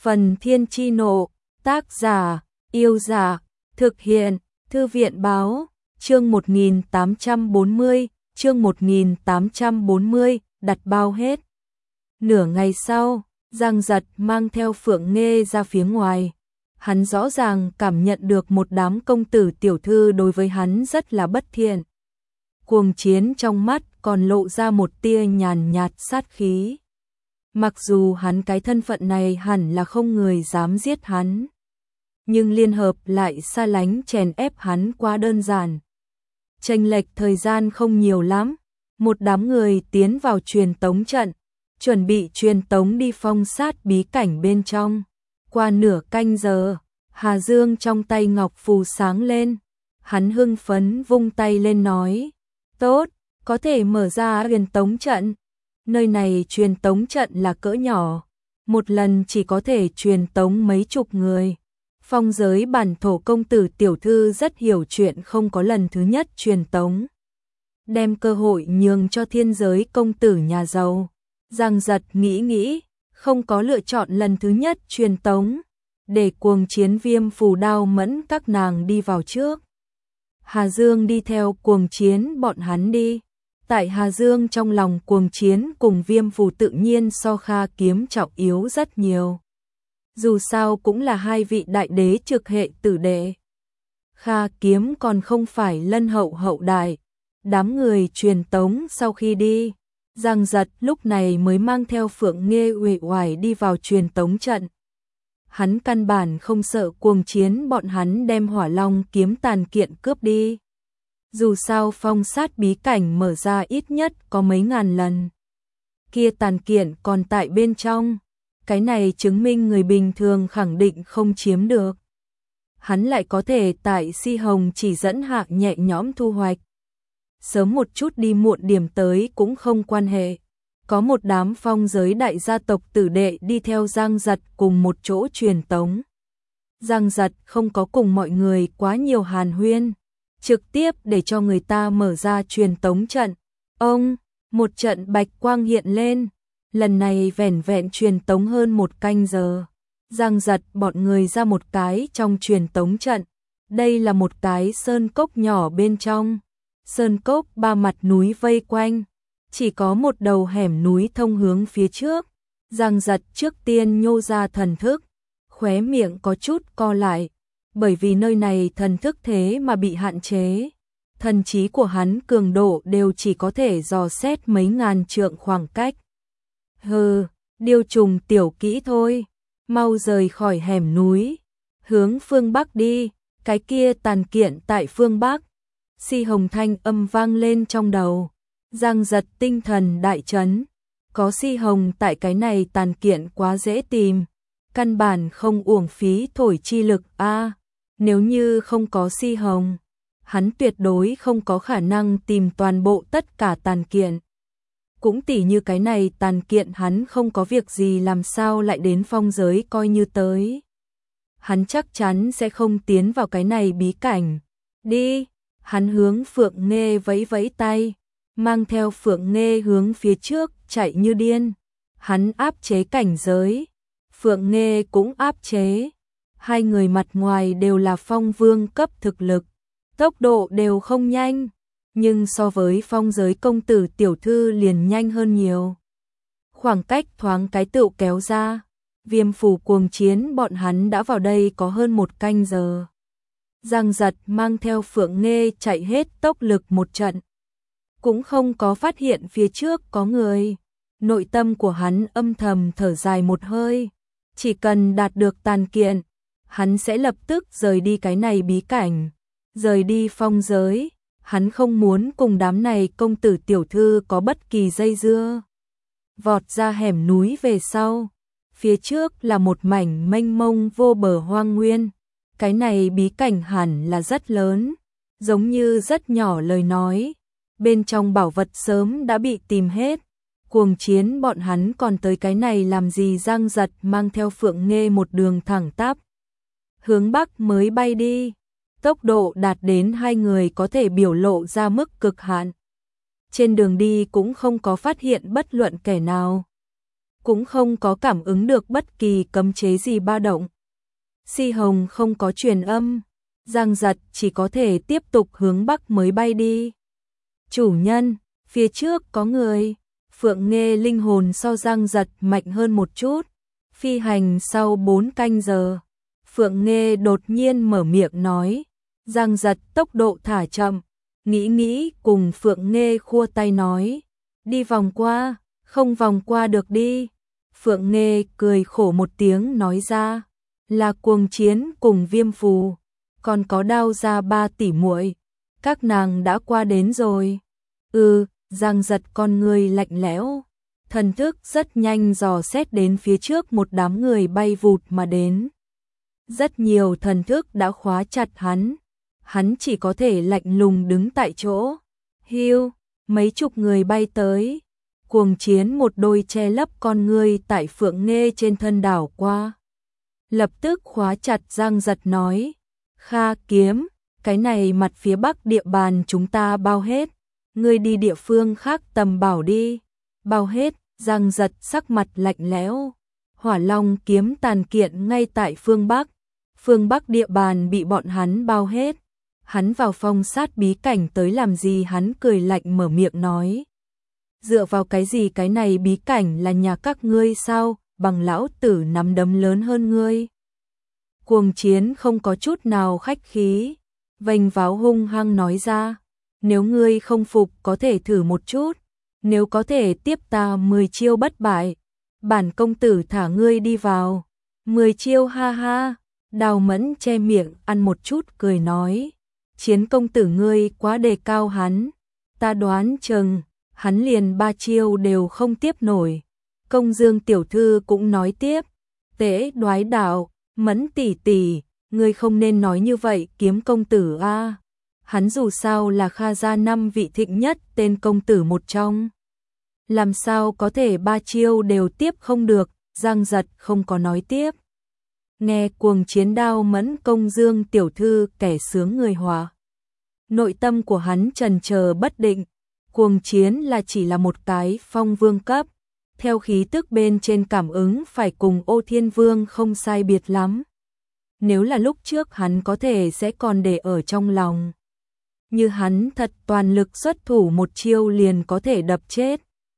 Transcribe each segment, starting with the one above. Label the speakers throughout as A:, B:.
A: Phần Thiên Chi Nộ, tác giả, Yêu Giả, thực hiện, Thư viện Báo, chương 1840, đặt bao hết. Nửa ngày sau, Giang Giật mang theo Phượng Nghê ra phía ngoài. Hắn rõ ràng cảm nhận được một đám công tử tiểu thư đối với hắn rất là bất thiện. Cuồng Chiến trong mắt còn lộ ra một tia nhàn nhạt sát khí. Mặc dù hắn cái thân phận này hẳn là không người dám giết hắn, nhưng liên hợp lại xa lánh chèn ép hắn quá đơn giản. Chênh lệch thời gian không nhiều lắm, một đám người tiến vào truyền tống trận, chuẩn bị truyền tống đi phong sát bí cảnh bên trong. Qua nửa canh giờ, Hà Dương trong tay ngọc phù sáng lên, hắn hưng phấn vung tay lên nói: "Tốt, có thể mở ra truyền tống trận." Nơi này truyền tống trận là cỡ nhỏ, một lần chỉ có thể truyền tống mấy chục người. Phong giới bản thổ công tử tiểu thư rất hiểu chuyện, không có lần thứ nhất truyền tống, đem cơ hội nhường cho thiên giới công tử nhà giàu. Giang Giật nghĩ, không có lựa chọn lần thứ nhất truyền tống, để Cuồng Chiến Viêm Phù Đao Mẫn các nàng đi vào trước. Hà Dương đi theo Cuồng Chiến bọn hắn đi. Tại Hà Dương trong lòng Cuồng Chiến cùng Viêm Phù tự nhiên so Kha Kiếm trọng yếu rất nhiều. Dù sao cũng là hai vị đại đế trực hệ tử đệ. Kha Kiếm còn không phải Lân Hậu hậu đại. Đám người truyền tống sau khi đi, Giang Giật lúc này mới mang theo Phượng Nghê uể oải đi vào truyền tống trận. Hắn căn bản không sợ Cuồng Chiến bọn hắn đem Hỏa Long kiếm tàn kiện cướp đi. Dù sao phong sát bí cảnh mở ra ít nhất có mấy ngàn lần. Kia tàn kiện còn tại bên trong, cái này chứng minh người bình thường khẳng định không chiếm được. Hắn lại có thể tại Si Hồng chỉ dẫn hạ nhẹ nhõm thu hoạch. Sớm một chút đi muộn điểm tới cũng không quan hệ. Có một đám phong giới đại gia tộc tử đệ đi theo Giang Giật cùng một chỗ truyền tống. Giang Giật không có cùng mọi người quá nhiều hàn huyên, trực tiếp để cho người ta mở ra truyền tống trận. Một trận bạch quang hiện lên, lần này vẻn vẹn truyền tống hơn một canh giờ. Giang Giật bọn người ra một cái trong truyền tống trận. Đây là một cái sơn cốc nhỏ bên trong. Sơn cốc ba mặt núi vây quanh, chỉ có một đầu hẻm núi thông hướng phía trước. Giang Giật trước tiên nhô ra thần thức, khóe miệng có chút co lại, bởi vì nơi này thần thức thế mà bị hạn chế. Thần trí của hắn cường độ đều chỉ có thể dò xét mấy ngàn trượng khoảng cách. Điêu trùng tiểu kỹ thôi, mau rời khỏi hẻm núi, hướng phương Bắc đi, cái kia tàn kiện tại phương Bắc. Si Hồng thanh âm vang lên trong đầu. Giang Giật tinh thần đại chấn, có Si Hồng tại cái này tàn kiện quá dễ tìm, căn bản không uổng phí thổi chi lực a. Nếu như không có Si Hồng, hắn tuyệt đối không có khả năng tìm toàn bộ tất cả tàn kiện. Cũng tỉ như cái này tàn kiện hắn không có việc gì làm sao lại đến phong giới coi như tới. Hắn chắc chắn sẽ không tiến vào cái này bí cảnh. Đi, hắn hướng Phượng Nghê vẫy vẫy tay, mang theo Phượng Nghê hướng phía trước chạy như điên. Hắn áp chế cảnh giới, Phượng Nghê cũng áp chế. Hai người mặt ngoài đều là phong vương cấp thực lực, tốc độ đều không nhanh, nhưng so với phong giới công tử tiểu thư liền nhanh hơn nhiều. Khoảng cách thoáng cái tựu kéo ra. Viêm Phù Cuồng Chiến bọn hắn đã vào đây có hơn một canh giờ. Giang Giật mang theo Phượng Nghê chạy hết tốc lực một trận, cũng không có phát hiện phía trước có người. Nội tâm của hắn âm thầm thở dài một hơi, chỉ cần đạt được tàn kiện, hắn sẽ lập tức rời đi cái này bí cảnh, rời đi phong giới. Hắn không muốn cùng đám này công tử tiểu thư có bất kỳ dây dưa. Vọt ra hẻm núi về sau, phía trước là một mảnh mênh mông vô bờ hoang nguyên. Cái này bí cảnh hẳn là rất lớn, giống như rất nhỏ lời nói. Bên trong bảo vật sớm đã bị tìm hết. Cuồng Chiến bọn hắn còn tới cái này làm gì? Giang Giật mang theo Phượng Nghê một đường thẳng tắp hướng Bắc mới bay đi. Tốc độ đạt đến hai người có thể biểu lộ ra mức cực hạn. Trên đường đi cũng không có phát hiện bất luận kẻ nào. cũng không có cảm ứng được bất kỳ cấm chế gì ba động. Si Hồng không có truyền âm, Giang Giật chỉ có thể tiếp tục hướng bắc mới bay đi. Chủ nhân, phía trước có người. Phượng Nghê linh hồn so Giang Giật mạnh hơn một chút. Phi hành sau 4 canh giờ, Phượng Nghê đột nhiên mở miệng nói. Giang Giật tốc độ thả chậm, nghĩ cùng Phượng Nghê khua tay nói. Đi vòng qua, không vòng qua được đi. Phượng Nghê cười khổ một tiếng nói ra. Là Cuồng Chiến cùng Viêm Phù, còn có Đao Gia 3 tỷ muội, các nàng đã qua đến rồi. Giang Giật con người lạnh lẽo, thần thức rất nhanh dò xét đến phía trước một đám người bay vụt mà đến. Rất nhiều thần thức đã khóa chặt hắn chỉ có thể lạnh lùng đứng tại chỗ. Hiu, mấy chục người bay tới. Cuồng Chiến một đôi che lấp con người tại Phượng Nghê trên thân đảo qua. Lập tức khóa chặt Giang Giật nói. Kha Kiếm, cái này mặt phía bắc địa bàn chúng ta bao hết. Ngươi đi địa phương khác tầm bảo đi. Bao hết, Giang Giật sắc mặt lạnh lẽo. Hỏa Long kiếm tàn kiện ngay tại phương Bắc. Phương Bắc địa bàn bị bọn hắn bao hết. Hắn vào phong sát bí cảnh tới làm gì? Hắn cười lạnh mở miệng nói. Dựa vào cái gì? Cái này bí cảnh là nhà các ngươi sao? Bằng lão tử nắm đấm lớn hơn ngươi. Cuồng Chiến không có chút nào khách khí, vênh váo hung hăng nói ra. Nếu ngươi không phục có thể thử một chút, nếu có thể tiếp ta 10 chiêu bất bại, bản công tử thả ngươi đi vào. 10 chiêu ha ha. Đào Mẫn che miệng ăn một chút cười nói. Chiến công tử ngươi quá đề cao hắn, ta đoán chừng hắn liền 3 chiêu đều không tiếp nổi. Công Dương tiểu thư cũng nói tiếp. Tế Đoái đạo, Mẫn tỷ tỷ, ngươi không nên nói như vậy Kiếm công tử a. Hắn dù sao là Kha gia 5 vị thịnh nhất tên công tử một trong. Làm sao có thể 3 chiêu đều tiếp không được? Giang Giật không có nói tiếp. Nghe Cuồng Chiến Đao Mẫn Công Dương tiểu thư kẻ sướng người hòa. Nội tâm của hắn chần chờ bất định. Cuồng Chiến là chỉ là một cái phong vương cấp, theo khí tức bên trên cảm ứng phải cùng Ô Thiên Vương không sai biệt lắm. Nếu là lúc trước hắn có thể sẽ còn để ở trong lòng. Như hắn thật toàn lực xuất thủ một chiêu liền có thể đập chết.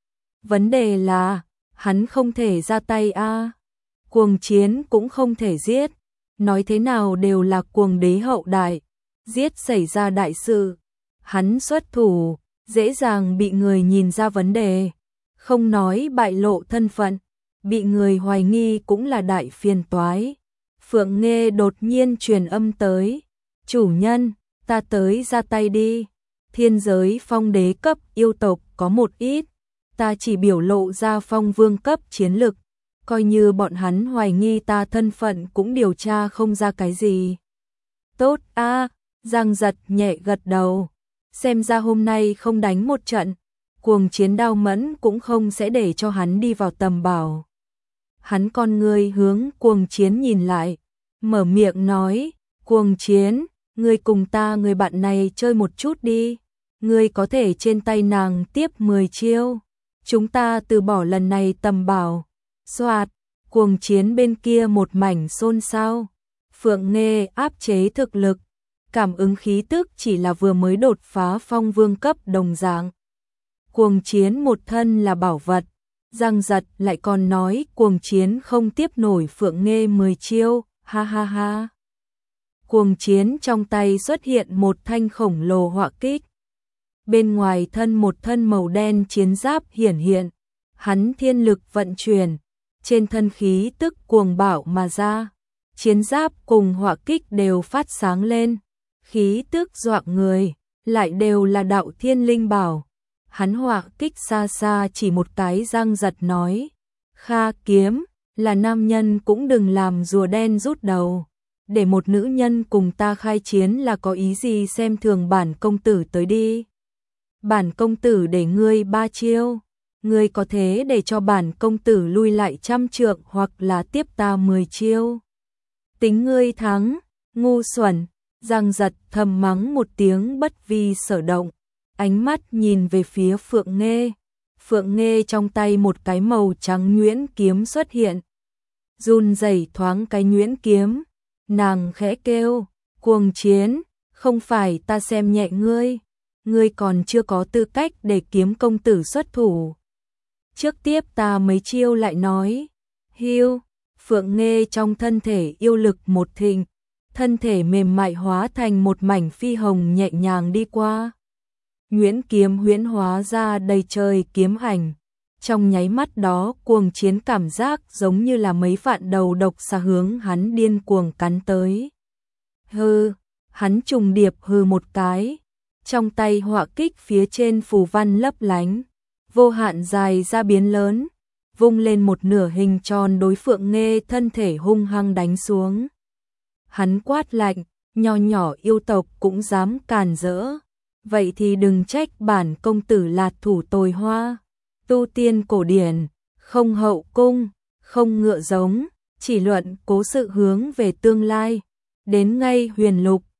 A: Vấn đề là, hắn không thể ra tay a. Cuồng Chiến cũng không thể giết. Nói thế nào đều là cuồng đế hậu đại. Giết xảy ra đại sự. Hắn xuất thủ, dễ dàng bị người nhìn ra vấn đề. Không nói bại lộ thân phận, bị người hoài nghi cũng là đại phiền toái. Phượng Nghê đột nhiên truyền âm tới. Chủ nhân, ta tới ra tay đi. Thiên giới phong đế cấp yêu tộc có một ít. Ta chỉ biểu lộ ra phong vương cấp chiến lực. Coi như bọn hắn hoài nghi ta thân phận cũng điều tra không ra cái gì. Tốt a. Giang Giật nhẹ gật đầu. Xem ra hôm nay không đánh một trận, Cuồng Chiến Đao Mẫn cũng không sẽ để cho hắn đi vào tầm bảo. Hắn con người hướng Cuồng Chiến nhìn lại, mở miệng nói. Cuồng Chiến, ngươi cùng ta người bạn này chơi một chút đi. Ngươi có thể trên tay nàng tiếp 10 chiêu. Chúng ta từ bỏ lần này tầm bảo. Soạt, Cuồng Chiến bên kia một mảnh xôn xao. Phượng Nghê áp chế thực lực, cảm ứng khí tức chỉ là vừa mới đột phá phong vương cấp đồng dạng. Cuồng Chiến một thân là bảo vật. Giang Giật lại còn nói Cuồng Chiến không tiếp nổi Phượng Nghê 10 chiêu, ha ha ha. Cuồng Chiến trong tay xuất hiện một thanh khổng lồ họa kích. Bên ngoài thân một thân màu đen chiến giáp hiển hiện. Hắn thiên lực vận chuyển, trên thân khí tức cuồng bạo mà ra. Chiến giáp cùng họa kích đều phát sáng lên. Khí tức dọa người, lại đều là đạo thiên linh bảo. Hắn họa kích xa xa chỉ một cái. Giang Giật nói. Kha Kiếm, là nam nhân cũng đừng làm rùa đen rút đầu. Để một nữ nhân cùng ta khai chiến là có ý gì? Xem thường bản công tử tới đi. Bản công tử để ngươi 3 chiêu. Ngươi có thế để cho bản công tử lui lại 100 trượng hoặc là tiếp ta 10 chiêu. Tính ngươi thắng, ngu xuẩn. Giang Giật thầm mắng một tiếng bất vi sở động, ánh mắt nhìn về phía Phượng Nghê. Phượng Nghê trong tay một cái màu trắng nhuyễn kiếm xuất hiện. Run rẩy thoáng cái nhuyễn kiếm, nàng khẽ kêu, Cuồng Chiến, không phải ta xem nhẹ ngươi, ngươi còn chưa có tư cách để Kiếm công tử xuất thủ. Trước tiếp ta mấy chiêu lại nói, hiu, Phượng Nghê trong thân thể yêu lực một thịnh, thân thể mềm mại hóa thành một mảnh phi hồng nhẹ nhàng đi qua. Nhuyễn kiếm huyễn hóa ra đầy trời kiếm ảnh. Trong nháy mắt đó, Cuồng Chiến cảm giác giống như là mấy vạn đầu độc xà hướng hắn điên cuồng cắn tới. Hừ, hắn trùng điệp hừ một cái, trong tay họa kích phía trên phù văn lấp lánh, vô hạn dài ra biến lớn, vung lên một nửa hình tròn đối Phượng Nghê thân thể hung hăng đánh xuống. Hắn quát lạnh, nho nhỏ yêu tộc cũng dám càn rỡ, vậy thì đừng trách bản công tử lạt thủ tồi hoa. Tu tiên cổ điển, không hậu cung, không ngựa giống, chỉ luận cố sự hướng về tương lai. Đến ngay huyền lục,